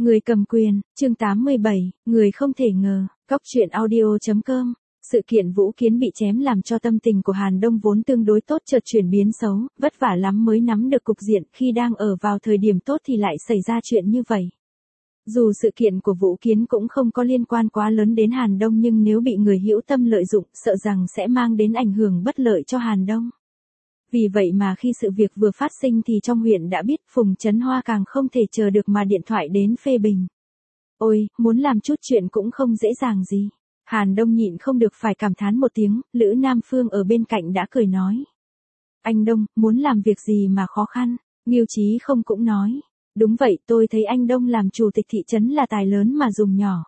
Người cầm quyền, chương 87, người không thể ngờ, Cóc truyện audio.com. Sự kiện Vũ Kiến bị chém làm cho tâm tình của Hàn Đông vốn tương đối tốt chợt chuyển biến xấu, vất vả lắm mới nắm được cục diện, khi đang ở vào thời điểm tốt thì lại xảy ra chuyện như vậy. Dù sự kiện của Vũ Kiến cũng không có liên quan quá lớn đến Hàn Đông nhưng nếu bị người hữu tâm lợi dụng, sợ rằng sẽ mang đến ảnh hưởng bất lợi cho Hàn Đông. Vì vậy mà khi sự việc vừa phát sinh thì trong huyện đã biết, Phùng Chấn Hoa càng không thể chờ được mà điện thoại đến phê bình. Ôi, muốn làm chút chuyện cũng không dễ dàng gì. Hàn Đông nhịn không được phải cảm thán một tiếng, Lữ Nam Phương ở bên cạnh đã cười nói. Anh Đông, muốn làm việc gì mà khó khăn, Mưu Chí không cũng nói. Đúng vậy, tôi thấy anh Đông làm chủ tịch thị trấn là tài lớn mà dùng nhỏ.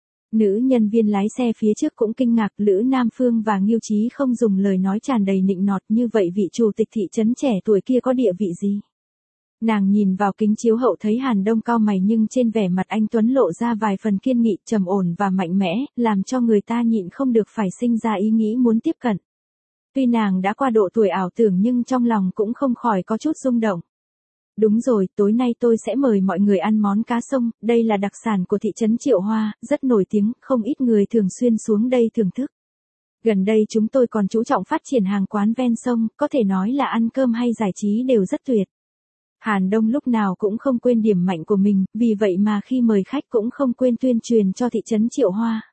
Nữ nhân viên lái xe phía trước cũng kinh ngạc, Lữ Nam Phương và Mưu Chí không dùng lời nói tràn đầy nịnh nọt, như vậy vị chủ tịch thị trấn trẻ tuổi kia có địa vị gì? Nàng nhìn vào kính chiếu hậu thấy Hàn Đông cau mày nhưng trên vẻ mặt anh Tuấn lộ ra vài phần kiên nghị, trầm ổn và mạnh mẽ, làm cho người ta nhịn không được phải sinh ra ý nghĩ muốn tiếp cận. Tuy nàng đã qua độ tuổi ảo tưởng nhưng trong lòng cũng không khỏi có chút rung động. Đúng rồi, tối nay tôi sẽ mời mọi người ăn món cá sông, đây là đặc sản của thị trấn Triệu Hoa, rất nổi tiếng, không ít người thường xuyên xuống đây thưởng thức. Gần đây chúng tôi còn chú trọng phát triển hàng quán ven sông, có thể nói là ăn cơm hay giải trí đều rất tuyệt. Hàn Đông lúc nào cũng không quên điểm mạnh của mình, vì vậy mà khi mời khách cũng không quên tuyên truyền cho thị trấn Triệu Hoa.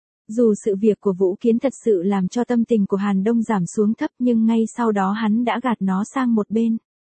Dù sự việc của Vũ Kiến thật sự làm cho tâm tình của Hàn Đông giảm xuống thấp nhưng ngay sau đó hắn đã gạt nó sang một bên.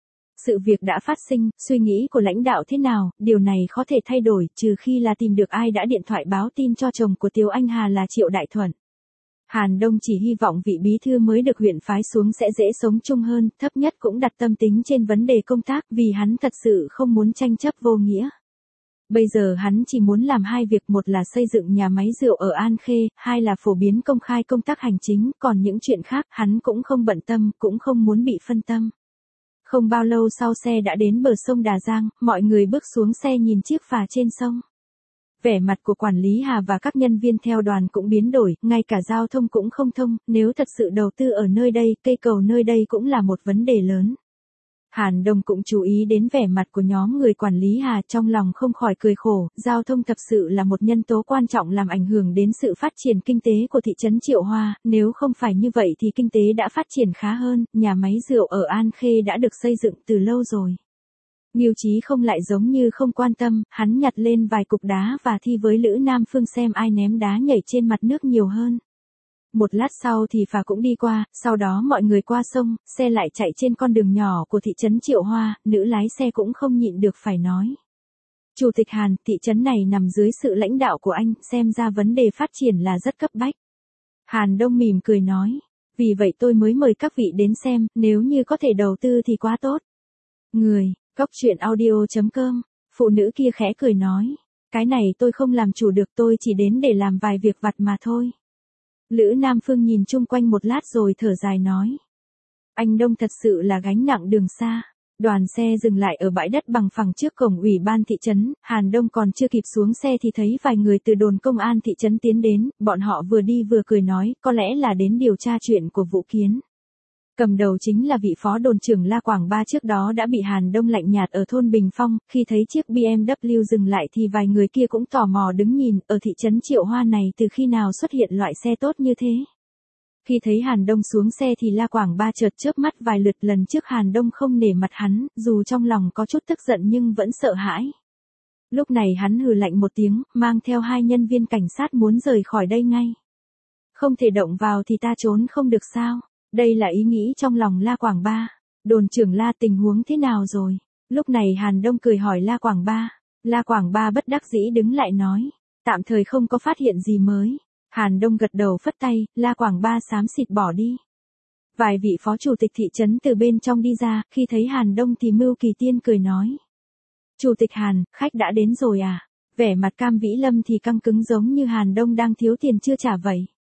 Sự việc đã phát sinh, suy nghĩ của lãnh đạo thế nào, điều này có thể thay đổi, trừ khi là tìm được ai đã điện thoại báo tin cho chồng của Tiếu Anh Hà là Triệu Đại Thuận. Hàn Đông chỉ hy vọng vị bí thư mới được huyện phái xuống sẽ dễ sống chung hơn, thấp nhất cũng đặt tâm tính trên vấn đề công tác vì hắn thật sự không muốn tranh chấp vô nghĩa. Bây giờ hắn chỉ muốn làm hai việc, một là xây dựng nhà máy rượu ở An Khê, hai là phổ biến công khai công tác hành chính, còn những chuyện khác hắn cũng không bận tâm, cũng không muốn bị phân tâm. Không bao lâu sau xe đã đến bờ sông Đà Giang, mọi người bước xuống xe nhìn chiếc phà trên sông. Vẻ mặt của quản lý Hà và các nhân viên theo đoàn cũng biến đổi, ngay cả giao thông cũng không thông, nếu thật sự đầu tư ở nơi đây, cây cầu nơi đây cũng là một vấn đề lớn. Hàn Đông cũng chú ý đến vẻ mặt của nhóm người quản lý Hà, trong lòng không khỏi cười khổ, giao thông thật sự là một nhân tố quan trọng làm ảnh hưởng đến sự phát triển kinh tế của thị trấn Triệu Hoa, nếu không phải như vậy thì kinh tế đã phát triển khá hơn, nhà máy rượu ở An Khê đã được xây dựng từ lâu rồi. Mưu Chí không lại giống như không quan tâm, hắn nhặt lên vài cục đá và thi với Lữ Nam Phương xem ai ném đá nhảy trên mặt nước nhiều hơn. Một lát sau thì phà cũng đi qua, sau đó mọi người qua sông, xe lại chạy trên con đường nhỏ của thị trấn Triệu Hoa, nữ lái xe cũng không nhịn được phải nói. Chủ tịch Hàn, thị trấn này nằm dưới sự lãnh đạo của anh, xem ra vấn đề phát triển là rất cấp bách. Hàn Đông mỉm cười nói, vì vậy tôi mới mời các vị đến xem, nếu như có thể đầu tư thì quá tốt. Người, Cóc truyện audio.com, phụ nữ kia khẽ cười nói, cái này tôi không làm chủ được, tôi chỉ đến để làm vài việc vặt mà thôi. Lữ Nam Phương nhìn chung quanh một lát rồi thở dài nói. Anh Đông thật sự là gánh nặng đường xa. Đoàn xe dừng lại ở bãi đất bằng phẳng trước cổng ủy ban thị trấn, Hàn Đông còn chưa kịp xuống xe thì thấy vài người từ đồn công an thị trấn tiến đến, bọn họ vừa đi vừa cười nói, có lẽ là đến điều tra chuyện của Vũ Kiến. Cầm đầu chính là vị phó đồn trưởng La Quảng Ba, trước đó đã bị Hàn Đông lạnh nhạt ở thôn Bình Phong, khi thấy chiếc BMW dừng lại thì vài người kia cũng tò mò đứng nhìn, ở thị trấn Triệu Hoa này từ khi nào xuất hiện loại xe tốt như thế. Khi thấy Hàn Đông xuống xe thì La Quảng Ba chợt chớp mắt vài lượt, lần trước Hàn Đông không nể mặt hắn, dù trong lòng có chút tức giận nhưng vẫn sợ hãi. Lúc này hắn hừ lạnh một tiếng, mang theo hai nhân viên cảnh sát muốn rời khỏi đây ngay. Không thể động vào thì ta trốn không được sao? Đây là ý nghĩ trong lòng La Quảng Ba. Đồn trưởng La, tình huống thế nào rồi? Lúc này Hàn Đông cười hỏi La Quảng Ba. La Quảng Ba bất đắc dĩ đứng lại nói. Tạm thời không có phát hiện gì mới. Hàn Đông gật đầu phất tay, La Quảng Ba xám xịt bỏ đi. Vài vị phó chủ tịch thị trấn từ bên trong đi ra, khi thấy Hàn Đông thì Mưu Kỳ Tiên cười nói. Chủ tịch Hàn, khách đã đến rồi à? Vẻ mặt Cam Vĩ Lâm thì căng cứng giống như Hàn Đông đang thiếu tiền chưa trả vậy.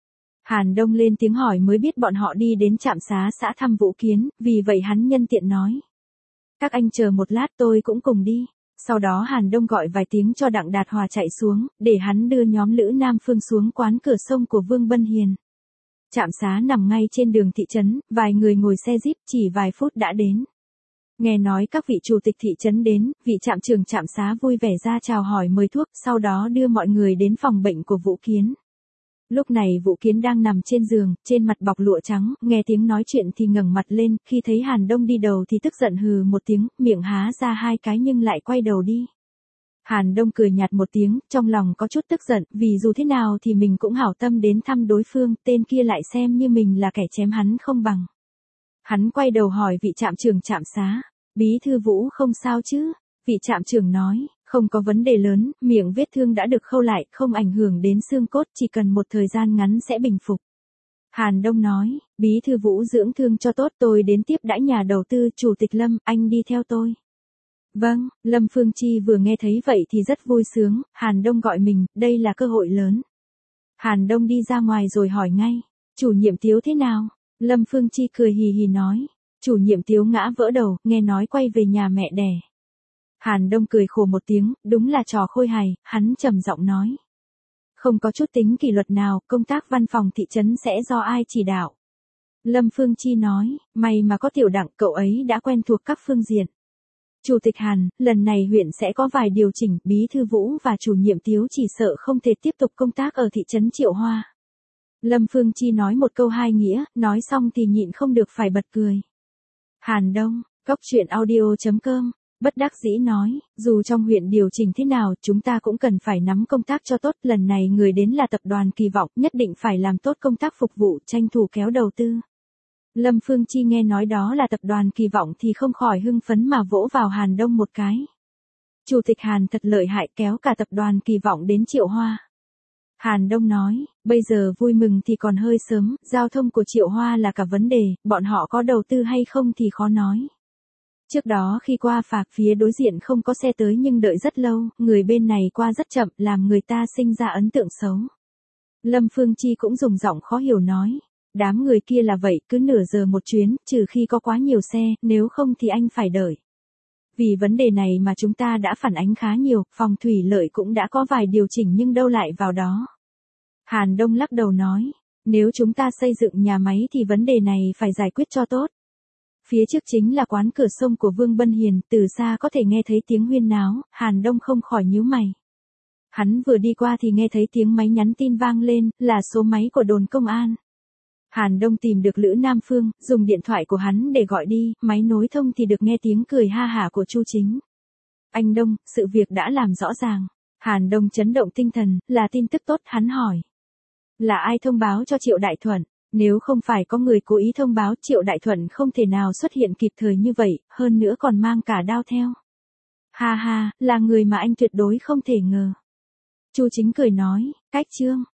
Hàn Đông lên tiếng hỏi mới biết bọn họ đi đến trạm xá xã thăm Vũ Kiến, vì vậy hắn nhân tiện nói. Các anh chờ một lát tôi cũng cùng đi. Sau đó Hàn Đông gọi vài tiếng cho Đặng Đạt Hòa chạy xuống, để hắn đưa nhóm Lữ Nam Phương xuống quán cửa sông của Vương Bân Hiền. Trạm xá nằm ngay trên đường thị trấn, vài người ngồi xe jeep chỉ vài phút đã đến. Nghe nói các vị chủ tịch thị trấn đến, vị trạm trưởng trạm xá vui vẻ ra chào hỏi mời thuốc, sau đó đưa mọi người đến phòng bệnh của Vũ Kiến. Lúc này Vũ Kiến đang nằm trên giường, trên mặt bọc lụa trắng, nghe tiếng nói chuyện thì ngẩng mặt lên, khi thấy Hàn Đông đi đầu thì tức giận hừ một tiếng, miệng há ra hai cái nhưng lại quay đầu đi. Hàn Đông cười nhạt một tiếng, trong lòng có chút tức giận, vì dù thế nào thì mình cũng hảo tâm đến thăm đối phương, tên kia lại xem như mình là kẻ chém hắn không bằng. Hắn quay đầu hỏi vị trạm trưởng trạm xá, bí thư Vũ không sao chứ? Vị trạm trưởng nói, không có vấn đề lớn, miệng vết thương đã được khâu lại, không ảnh hưởng đến xương cốt, chỉ cần một thời gian ngắn sẽ bình phục. Hàn Đông nói, bí thư Vũ dưỡng thương cho tốt, tôi đến tiếp đãi nhà đầu tư, chủ tịch Lâm, anh đi theo tôi. Vâng, Lâm Phương Chi vừa nghe thấy vậy thì rất vui sướng, Hàn Đông gọi mình, đây là cơ hội lớn. Hàn Đông đi ra ngoài rồi hỏi ngay, chủ nhiệm Tiếu thế nào? Lâm Phương Chi cười hì hì nói, chủ nhiệm Tiếu ngã vỡ đầu, nghe nói quay về nhà mẹ đẻ. Hàn Đông cười khổ một tiếng, đúng là trò khôi hài, hắn trầm giọng nói. Không có chút tính kỷ luật nào, công tác văn phòng thị trấn sẽ do ai chỉ đạo? Lâm Phương Chi nói, may mà có Tiểu Đặng, cậu ấy đã quen thuộc các phương diện. Chủ tịch Hàn, lần này huyện sẽ có vài điều chỉnh, bí thư Vũ và chủ nhiệm Tiếu chỉ sợ không thể tiếp tục công tác ở thị trấn Triệu Hoa. Lâm Phương Chi nói một câu hai nghĩa, nói xong thì nhịn không được phải bật cười. Hàn Đông, coctruyện.audio.com, bất đắc dĩ nói, dù trong huyện điều chỉnh thế nào, chúng ta cũng cần phải nắm công tác cho tốt, lần này người đến là tập đoàn Kỳ Vọng, nhất định phải làm tốt công tác phục vụ, tranh thủ kéo đầu tư. Lâm Phương Chi nghe nói đó là tập đoàn Kỳ Vọng thì không khỏi hưng phấn mà vỗ vào Hàn Đông một cái. Chủ tịch Hàn thật lợi hại, kéo cả tập đoàn Kỳ Vọng đến Triệu Hoa. Hàn Đông nói, bây giờ vui mừng thì còn hơi sớm, giao thông của Triệu Hoa là cả vấn đề, bọn họ có đầu tư hay không thì khó nói. Trước đó khi qua phạt phía đối diện không có xe tới nhưng đợi rất lâu, người bên này qua rất chậm, làm người ta sinh ra ấn tượng xấu. Lâm Phương Chi cũng dùng giọng khó hiểu nói, đám người kia là vậy, cứ nửa giờ một chuyến, trừ khi có quá nhiều xe, nếu không thì anh phải đợi. Vì vấn đề này mà chúng ta đã phản ánh khá nhiều, phòng thủy lợi cũng đã có vài điều chỉnh nhưng đâu lại vào đó. Hàn Đông lắc đầu nói, nếu chúng ta xây dựng nhà máy thì vấn đề này phải giải quyết cho tốt. Phía trước chính là quán cửa sông của Vương Bân Hiền, từ xa có thể nghe thấy tiếng huyên náo, Hàn Đông không khỏi nhíu mày. Hắn vừa đi qua thì nghe thấy tiếng máy nhắn tin vang lên, là số máy của đồn công an. Hàn Đông tìm được Lữ Nam Phương, dùng điện thoại của hắn để gọi đi, máy nối thông thì được nghe tiếng cười ha hả của Chu Chính. Anh Đông, sự việc đã làm rõ ràng. Hàn Đông chấn động tinh thần, là tin tức tốt, hắn hỏi. Là ai thông báo cho Triệu Đại Thuận? Nếu không phải có người cố ý thông báo, Triệu Đại Thuận không thể nào xuất hiện kịp thời như vậy, hơn nữa còn mang cả đao theo. Ha ha, là người mà anh tuyệt đối không thể ngờ. Chu Chính cười nói, cách Trương,